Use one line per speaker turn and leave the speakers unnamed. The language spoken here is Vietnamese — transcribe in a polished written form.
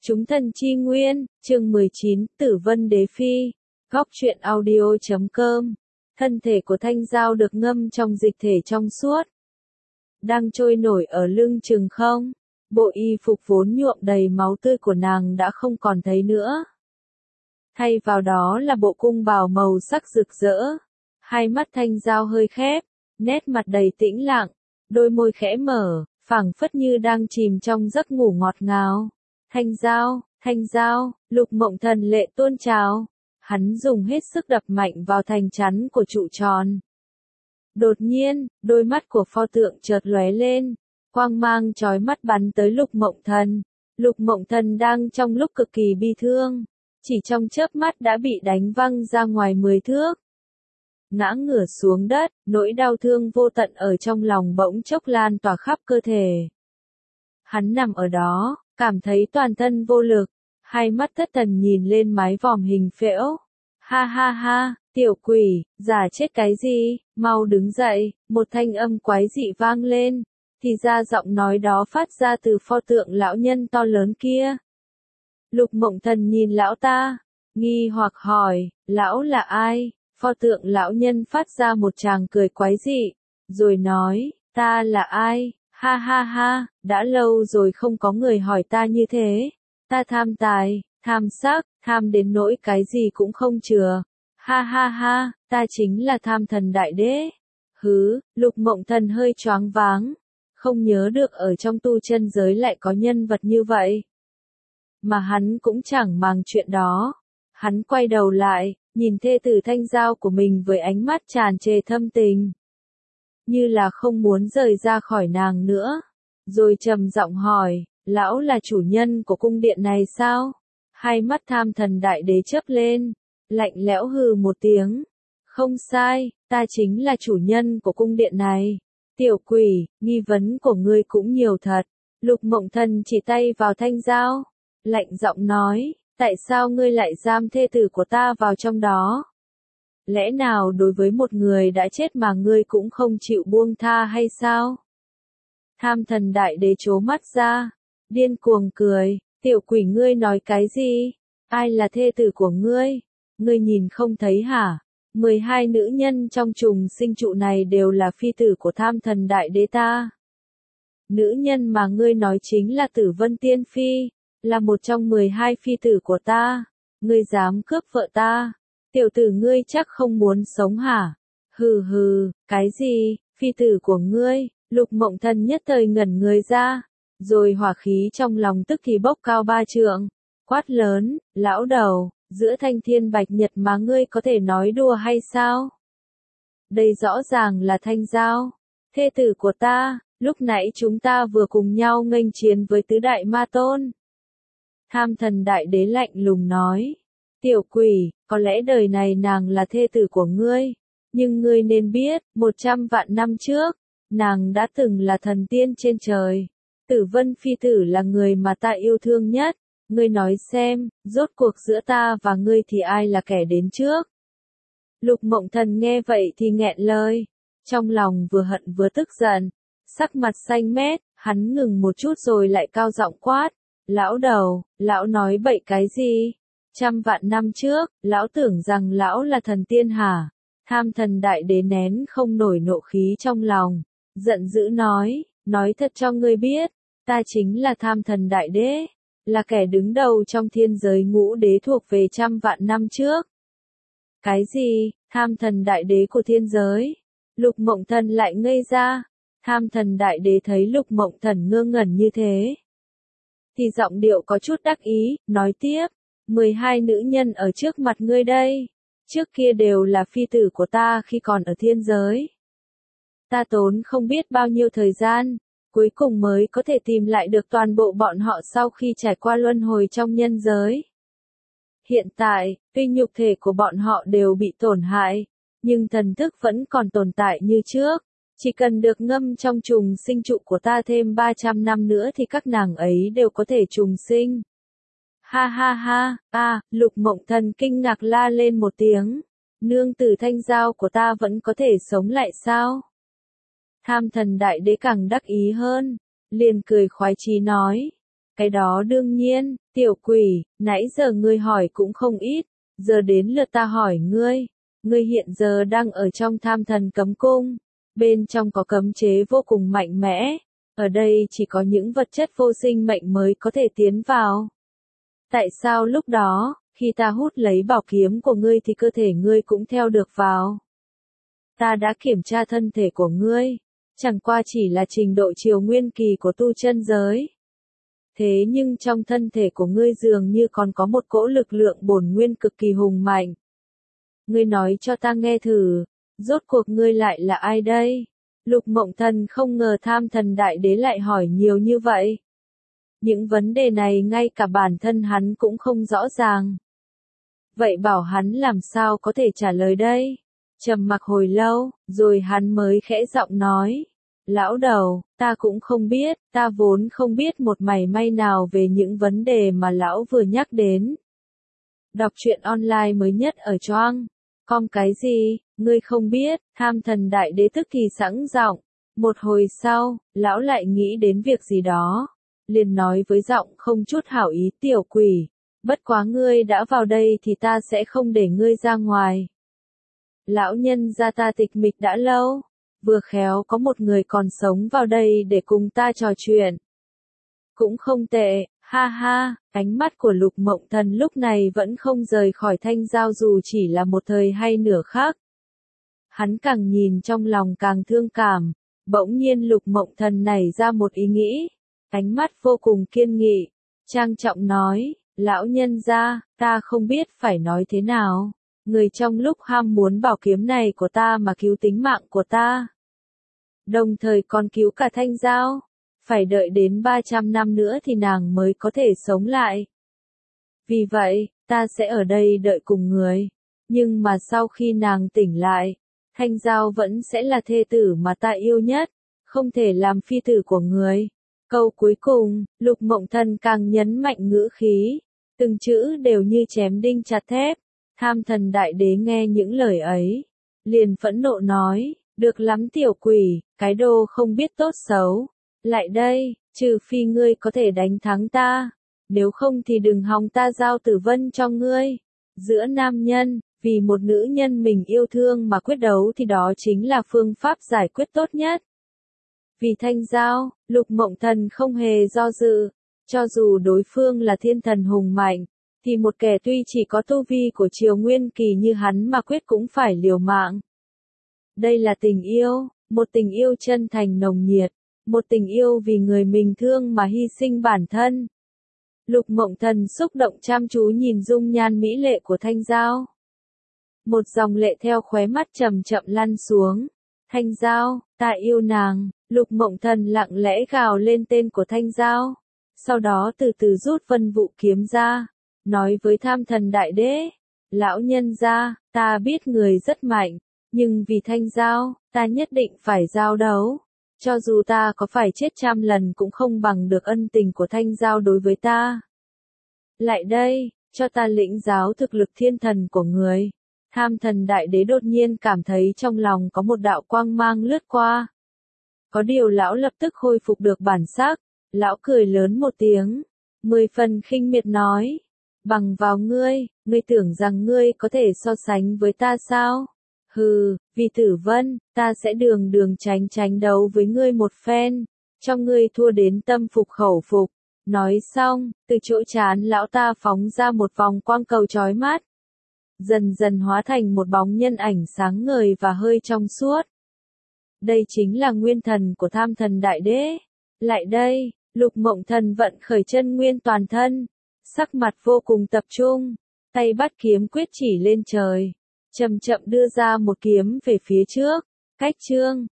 Chúng thần chi nguyên, chương 19, Tử Vân Đế Phi. Góc truyện audio.com. Thân thể của Thanh Giao được ngâm trong dịch thể trong suốt, đang trôi nổi ở lưng chừng không. Bộ y phục vốn nhuộm đầy máu tươi của nàng đã không còn thấy nữa. Thay vào đó là bộ cung bào màu sắc rực rỡ. Hai mắt Thanh Giao hơi khép, nét mặt đầy tĩnh lặng, đôi môi khẽ mở, phảng phất như đang chìm trong giấc ngủ ngọt ngào. Thanh Giao, Lục Mộng Thần lệ tuôn trào. Hắn dùng hết sức đập mạnh vào thành chắn của trụ tròn. Đột nhiên, đôi mắt của pho tượng chợt lóe lên, quang mang chói mắt bắn tới Lục Mộng Thần. Lục Mộng Thần đang trong lúc cực kỳ bi thương, chỉ trong chớp mắt đã bị đánh văng ra ngoài 10 thước. Ngã ngửa xuống đất, nỗi đau thương vô tận ở trong lòng bỗng chốc lan tỏa khắp cơ thể. Hắn nằm ở đó, cảm thấy toàn thân vô lực, hai mắt thất thần nhìn lên mái vòm hình phễu. Ha ha ha, tiểu quỷ, giả chết cái gì, mau đứng dậy, một thanh âm quái dị vang lên, thì ra giọng nói đó phát ra từ pho tượng lão nhân to lớn kia. Lục Mộng Thần nhìn lão ta, nghi hoặc hỏi, lão là ai? Pho tượng lão nhân phát ra một tràng cười quái dị, rồi nói, ta là ai? Ha ha ha, đã lâu rồi không có người hỏi ta như thế. Ta tham tài, tham sắc, tham đến nỗi cái gì cũng không chừa. Ha ha ha, ta chính là Tham Thần Đại Đế. Hứ, Lục Mộng Thần hơi choáng váng, không nhớ được ở trong tu chân giới lại có nhân vật như vậy. Mà hắn cũng chẳng màng chuyện đó. Hắn quay đầu lại, nhìn thê tử Thanh Giao của mình với ánh mắt tràn trề thâm tình, như là không muốn rời ra khỏi nàng nữa. Rồi trầm giọng hỏi, lão là chủ nhân của cung điện này sao? Hai mắt Tham Thần Đại Đế chớp lên, lạnh lẽo hừ một tiếng. Không sai, ta chính là chủ nhân của cung điện này. Tiểu quỷ, nghi vấn của ngươi cũng nhiều thật. Lục Mộng Thần chỉ tay vào Thanh Giao, lạnh giọng nói, tại sao ngươi lại giam thê tử của ta vào trong đó? Lẽ nào đối với một người đã chết mà ngươi cũng không chịu buông tha hay sao? Tham Thần Đại Đế trố mắt ra, điên cuồng cười, tiểu quỷ ngươi nói cái gì? Ai là thê tử của ngươi? Ngươi nhìn không thấy hả? 12 nữ nhân trong trùng sinh trụ này đều là phi tử của Tham Thần Đại Đế ta. Nữ nhân mà ngươi nói chính là Tử Vân Tiên Phi, là một trong 12 phi tử của ta. Ngươi dám cướp vợ ta? Tiểu tử ngươi chắc không muốn sống hả? Hừ hừ, cái gì, phi tử của ngươi? Lục Mộng Thần nhất thời ngẩn người ra, rồi hỏa khí trong lòng tức thì bốc cao 3 trượng, quát lớn, lão đầu, giữa thanh thiên bạch nhật mà ngươi có thể nói đùa hay sao? Đây rõ ràng là Thanh Giao, thê tử của ta, lúc nãy chúng ta vừa cùng nhau nghênh chiến với tứ đại ma tôn. Tham Thần Đại Đế lạnh lùng nói, tiểu quỷ, có lẽ đời này nàng là thê tử của ngươi, nhưng ngươi nên biết, 100 vạn năm trước, nàng đã từng là thần tiên trên trời. Tử Vân Phi Tử là người mà ta yêu thương nhất. Ngươi nói xem, rốt cuộc giữa ta và ngươi thì ai là kẻ đến trước? Lục Mộng Thần nghe vậy thì nghẹn lời, trong lòng vừa hận vừa tức giận, sắc mặt xanh mét, hắn ngừng một chút rồi lại cao giọng quát, lão đầu, lão nói bậy cái gì? 100 vạn năm trước, lão tưởng rằng lão là thần tiên hả? Tham Thần Đại Đế nén không nổi nộ khí trong lòng, giận dữ nói thật cho ngươi biết, ta chính là Tham Thần Đại Đế, là kẻ đứng đầu trong thiên giới ngũ đế thuộc về 100 vạn năm trước. Cái gì, Tham Thần Đại Đế của thiên giới? Lục Mộng Thần lại ngây ra. Tham Thần Đại Đế thấy Lục Mộng Thần ngơ ngẩn như thế, thì giọng điệu có chút đắc ý, nói tiếp, 12 nữ nhân ở trước mặt ngươi đây, trước kia đều là phi tử của ta khi còn ở thiên giới. Ta tốn không biết bao nhiêu thời gian, cuối cùng mới có thể tìm lại được toàn bộ bọn họ sau khi trải qua luân hồi trong nhân giới. Hiện tại, tuy nhục thể của bọn họ đều bị tổn hại, nhưng thần thức vẫn còn tồn tại như trước. Chỉ cần được ngâm trong trùng sinh trụ của ta thêm 300 năm nữa thì các nàng ấy đều có thể trùng sinh. Ha ha ha, Lục Mộng Thần kinh ngạc la lên một tiếng. Nương tử Thanh Giao của ta vẫn có thể sống lại sao? Tham Thần Đại Đế càng đắc ý hơn, liền cười khoái chí nói, Cái đó đương nhiên, tiểu quỷ, nãy giờ ngươi hỏi cũng không ít, giờ đến lượt ta hỏi ngươi. Ngươi hiện giờ đang ở trong Tham Thần Cấm Cung, bên trong có cấm chế vô cùng mạnh mẽ, ở đây chỉ có những vật chất vô sinh mệnh mới có thể tiến vào. Tại sao lúc đó, khi ta hút lấy bảo kiếm của ngươi thì cơ thể ngươi cũng theo được vào? Ta đã kiểm tra thân thể của ngươi, chẳng qua chỉ là trình độ triều nguyên kỳ của tu chân giới. Thế nhưng trong thân thể của ngươi dường như còn có một cỗ lực lượng bổn nguyên cực kỳ hùng mạnh. Ngươi nói cho ta nghe thử, rốt cuộc ngươi lại là ai đây? Lục Mộng Thần không ngờ Tham Thần Đại Đế lại hỏi nhiều như vậy. Những vấn đề này ngay cả bản thân hắn cũng không rõ ràng. Vậy bảo hắn làm sao có thể trả lời đây? Trầm mặc hồi lâu, rồi hắn mới khẽ giọng nói. Lão đầu, ta cũng không biết, ta vốn không biết một mảy may nào về những vấn đề mà lão vừa nhắc đến. Đọc truyện online mới nhất ở Choang. Com cái gì, ngươi không biết? Tham Thần Đại Đế tức thì sẵn giọng. Một hồi sau, lão lại nghĩ đến việc gì đó, liền nói với giọng không chút hảo ý, tiểu quỷ, bất quá ngươi đã vào đây thì ta sẽ không để ngươi ra ngoài. Lão nhân gia ta tịch mịch đã lâu, vừa khéo có một người còn sống vào đây để cùng ta trò chuyện. Cũng không tệ, ha ha, ánh mắt của Lục Mộng Thần lúc này vẫn không rời khỏi Thanh Giao dù chỉ là một thời hay nửa khắc. Hắn càng nhìn trong lòng càng thương cảm, bỗng nhiên Lục Mộng Thần nảy ra một ý nghĩ, ánh mắt vô cùng kiên nghị, trang trọng nói, lão nhân gia, ta không biết phải nói thế nào. Người trong lúc ham muốn bảo kiếm này của ta mà cứu tính mạng của ta, đồng thời còn cứu cả Thanh Giao, phải đợi đến 300 năm nữa thì nàng mới có thể sống lại. Vì vậy, ta sẽ ở đây đợi cùng người, nhưng mà sau khi nàng tỉnh lại, Thanh Giao vẫn sẽ là thê tử mà ta yêu nhất, không thể làm phi tử của người. Câu cuối cùng, Lục Mộng Thần càng nhấn mạnh ngữ khí, từng chữ đều như chém đinh chặt thép. Tham Thần Đại Đế nghe những lời ấy, liền phẫn nộ nói, được lắm tiểu quỷ, cái đồ không biết tốt xấu. Lại đây, trừ phi ngươi có thể đánh thắng ta, nếu không thì đừng hòng ta giao Tử Vân cho ngươi. Giữa nam nhân, vì một nữ nhân mình yêu thương mà quyết đấu thì đó chính là phương pháp giải quyết tốt nhất. Vì Thanh Giao, Lục Mộng Thần không hề do dự, cho dù đối phương là thiên thần hùng mạnh, thì một kẻ tuy chỉ có tu vi của triều nguyên kỳ như hắn mà quyết cũng phải liều mạng. Đây là tình yêu, một tình yêu chân thành nồng nhiệt, một tình yêu vì người mình thương mà hy sinh bản thân. Lục Mộng Thần xúc động chăm chú nhìn dung nhan mỹ lệ của Thanh Giao. Một dòng lệ theo khóe mắt chậm chậm lăn xuống. Thanh Giao, ta yêu nàng. Lục Mộng Thần lặng lẽ gào lên tên của Thanh Giao. Sau đó từ từ rút Vân Vũ kiếm ra, nói với Tham Thần Đại Đế, lão nhân gia, ta biết người rất mạnh, nhưng vì Thanh Giao, ta nhất định phải giao đấu. Cho dù ta có phải chết trăm lần cũng không bằng được ân tình của Thanh Giao đối với ta. Lại đây, cho ta lĩnh giáo thực lực thiên thần của người. Tham Thần Đại Đế đột nhiên cảm thấy trong lòng có một đạo quang mang lướt qua. Có điều lão lập tức khôi phục được bản sắc, lão cười lớn một tiếng, 10 phần khinh miệt nói, bằng vào ngươi, ngươi tưởng rằng ngươi có thể so sánh với ta sao? Hừ, vì Tử Vân, ta sẽ đường đường tránh tránh đấu với ngươi một phen, cho ngươi thua đến tâm phục khẩu phục. Nói xong, từ chỗ trán lão ta phóng ra một vòng quang cầu chói mắt, dần dần hóa thành một bóng nhân ảnh sáng ngời và hơi trong suốt. Đây chính là nguyên thần của Tham Thần Đại Đế. Lại đây, Lục Mộng Thần vận khởi chân nguyên toàn thân, sắc mặt vô cùng tập trung, tay bắt kiếm quyết chỉ lên trời, chậm chậm đưa ra một kiếm về phía trước. Cách chương